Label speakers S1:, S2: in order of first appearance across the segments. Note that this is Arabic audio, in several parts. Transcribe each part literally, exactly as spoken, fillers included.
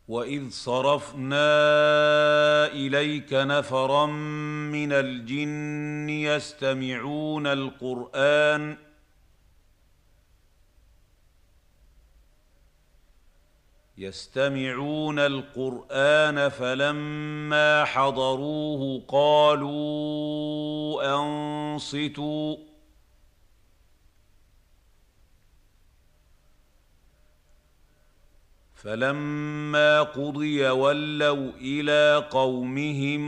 S1: وإذ صرفنا إليك نفرا من الجن يستمعون القرآن يستمعون القرآن فلما حضروه قالوا أنصتوا فلما قضي ولوا إلى قومهم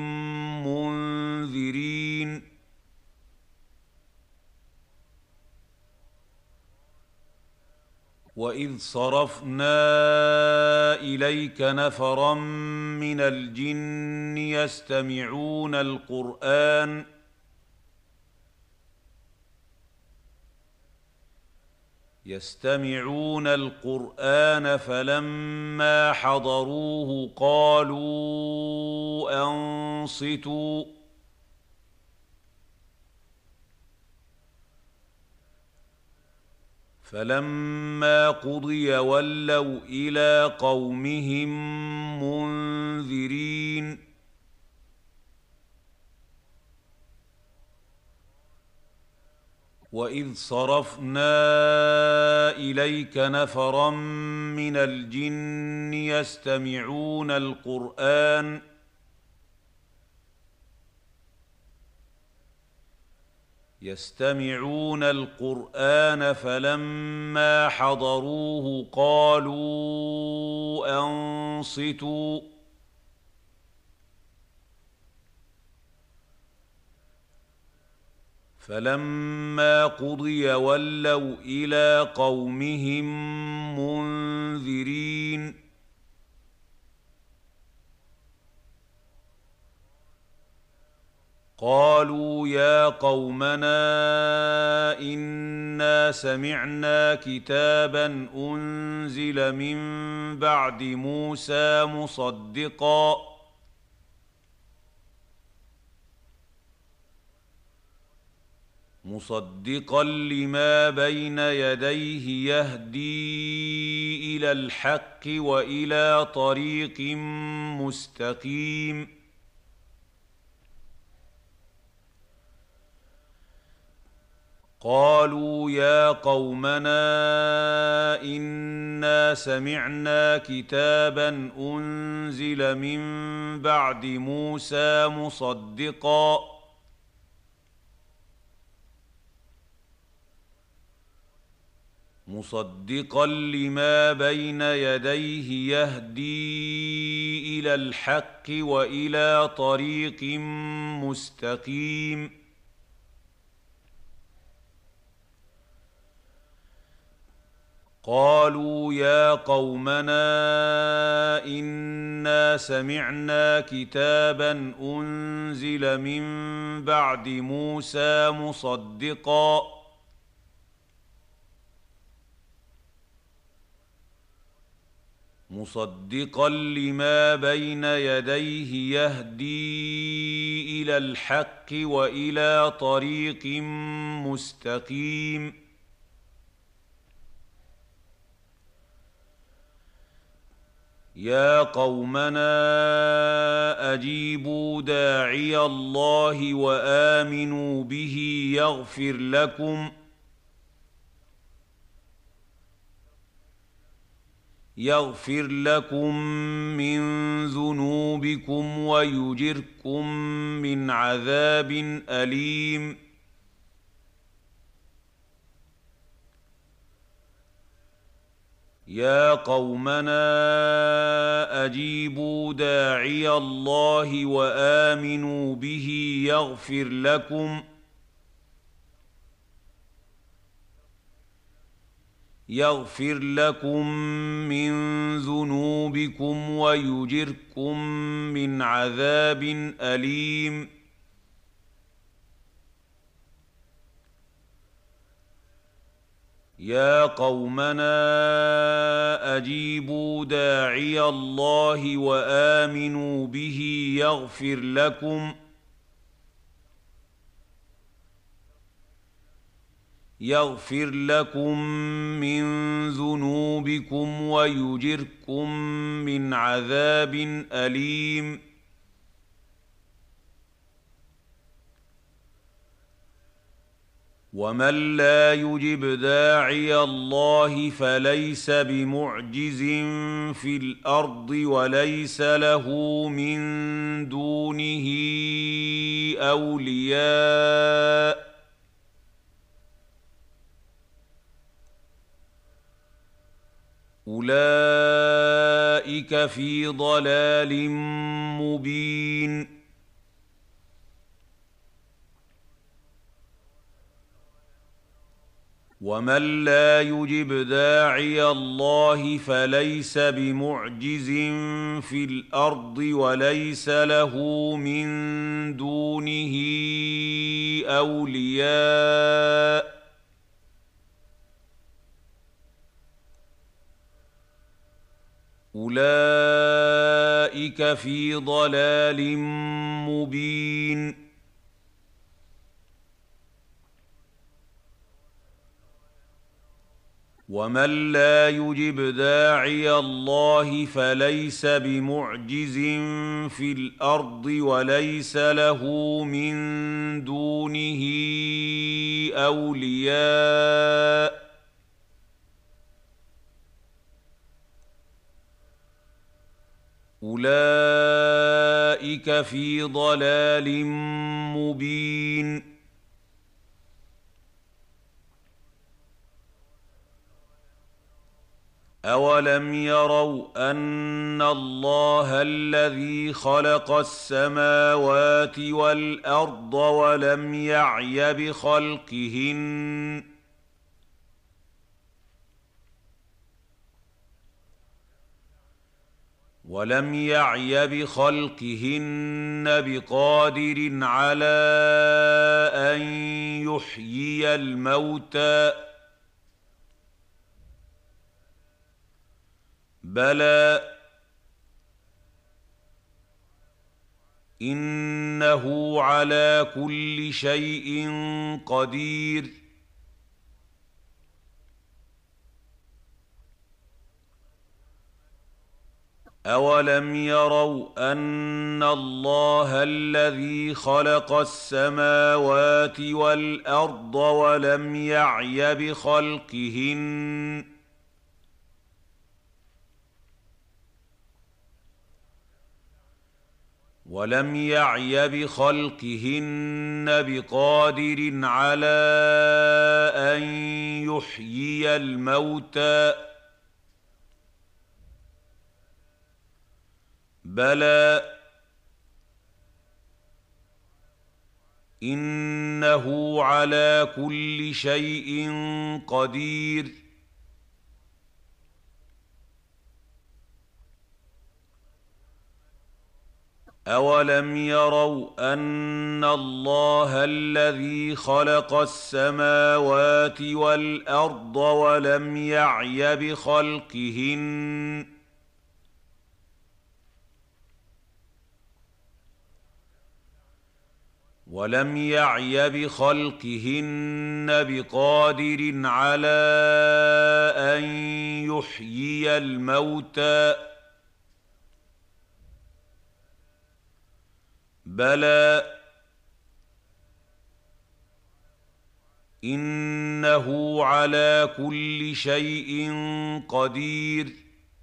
S1: منذرين وإذ صرفنا إليك نفرا من الجن يستمعون القرآن يستمعون القرآن فلما حضروه قالوا أنصتوا فلما قضي ولوا إلى قومهم منذرين وإذ صرفنا إليك نفرا من الجن يستمعون القرآن يستمعون القرآن فلما حضروه قالوا أنصتوا فلما قضي ولوا إلى قومهم منذرين قالوا يا قومنا إنا سمعنا كتابا أنزل من بعد موسى مصدقا مصدقا لما بين يديه يهدي إلى الحق وإلى طريق مستقيم قالوا يا قومنا إنا سمعنا كتابا أنزل من بعد موسى مصدقا مصدقا لما بين يديه يهدي إلى الحق وإلى طريق مستقيم قالوا يا قومنا إنا سمعنا كتابا أنزل من بعد موسى مصدقا مصدقا لما بين يديه يهدي إلى الحق وإلى طريق مستقيم يا قومنا أجيبوا داعي الله وآمنوا به يغفر لكم يغفر لكم من ذنوبكم ويجركم من عذاب أليم يا قومنا أجيبوا داعي الله وآمنوا به يغفر لكم يغفر لكم من ذنوبكم ويجركم من عذاب أليم يا قومنا أجيبوا داعي الله وآمنوا به يغفر لكم يغفر لكم من ذنوبكم ويجركم من عذاب أليم يا قومنا أجيبوا داعي الله وآمنوا به يغفر لكم يغفر لكم من ذنوبكم ويجركم من عذاب أليم. ومن لا يجب داعي الله فليس بمعجز في الأرض وليس له من دونه أولياء أولئك في ضلال مبين. ومن لا يجب داعي الله فليس بمعجز في الأرض وليس له من دونه أولياء أولئك في ضلال مبين. ومن لا يجب داعي الله فليس بمعجز في الأرض وليس له من دونه أولياء أولئك في ضلال مبين. أولم يروا أن الله الذي خلق السماوات والأرض ولم يعي بخلقهن ولم يعي بخلقهن بقادر على أن يحيي الموتى بلى إنه على كل شيء قدير. أولم يروا أن الله الذي خلق السماوات والأرض ولم يعي بخلقهن ولم يعي بخلقهن بقادر على أن يحيي الموتى بلى إنه على كل شيء قدير. أولم يروا أن الله الذي خلق السماوات والأرض ولم يعي بخلقهن ولم يعي بخلقهن بقادر على أن يحيي الموتى بلى إنه على كل شيء قدير.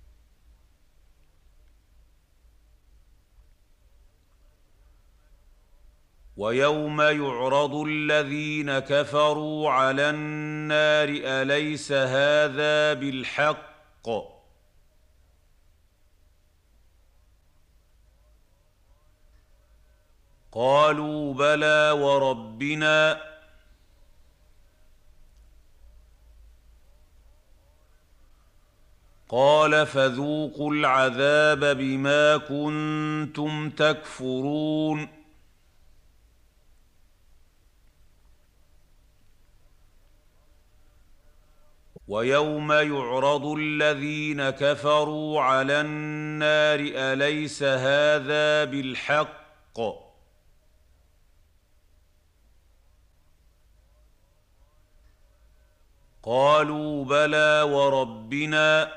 S1: ويوم يعرض الذين كفروا على النار أليس هذا بالحق قالوا بلى وربنا قال فذوقوا العذاب بما كنتم تكفرون. ويوم يعرض الذين كفروا على النار أليس هذا بالحق قالوا بلى وربنا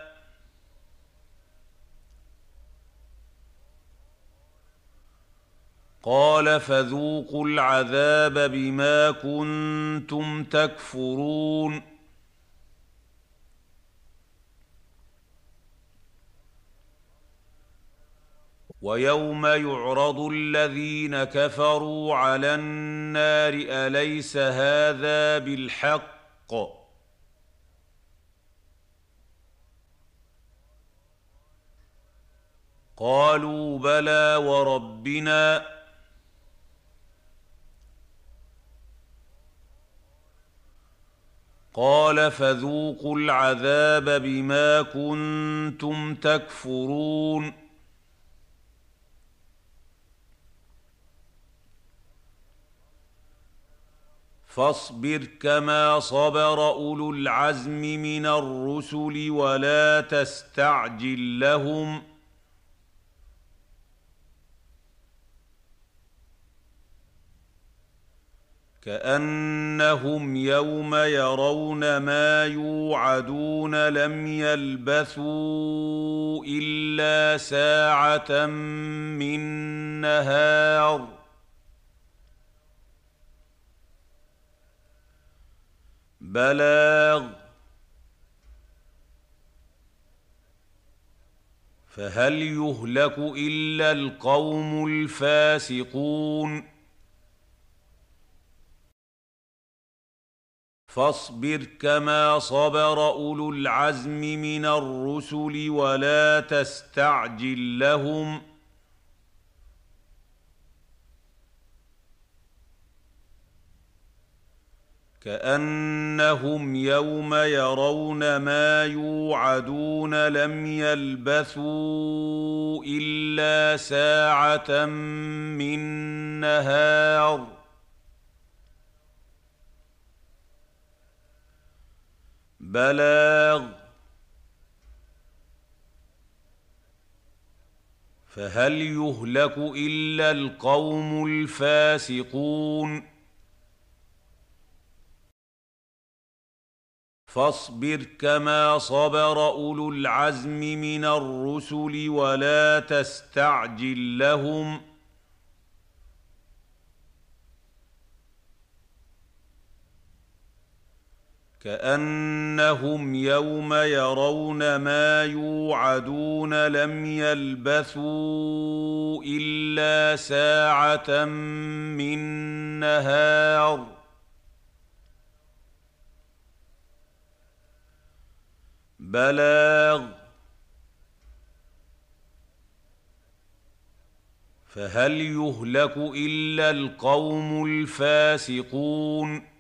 S1: قال فذوقوا العذاب بما كنتم تكفرون ويوم يعرض الذين كفروا على النار أليس هذا بالحق قالوا بلى وربنا قال فذوقوا العذاب بما كنتم تكفرون فاصبر كما صبر أولو العزم من الرسل ولا تستعجل لهم كأنهم يوم يرون ما يوعدون لم يلبثوا إلا ساعة من نهار بلاغ فهل يهلك إلا القوم الفاسقون فاصبر كما صبر أولو العزم من الرسل ولا تستعجل لهم كأنهم يوم يرون ما يوعدون لم يلبثوا إلا ساعة من نهار بلاغ فهل يهلك إلا القوم الفاسقون فاصبر كما صبر أولو العزم من الرسل ولا تستعجل لهم كأنهم يوم يرون ما يوعدون لم يلبثوا إلا ساعة من نهار بلاغ فهل يهلك إلا القوم الفاسقون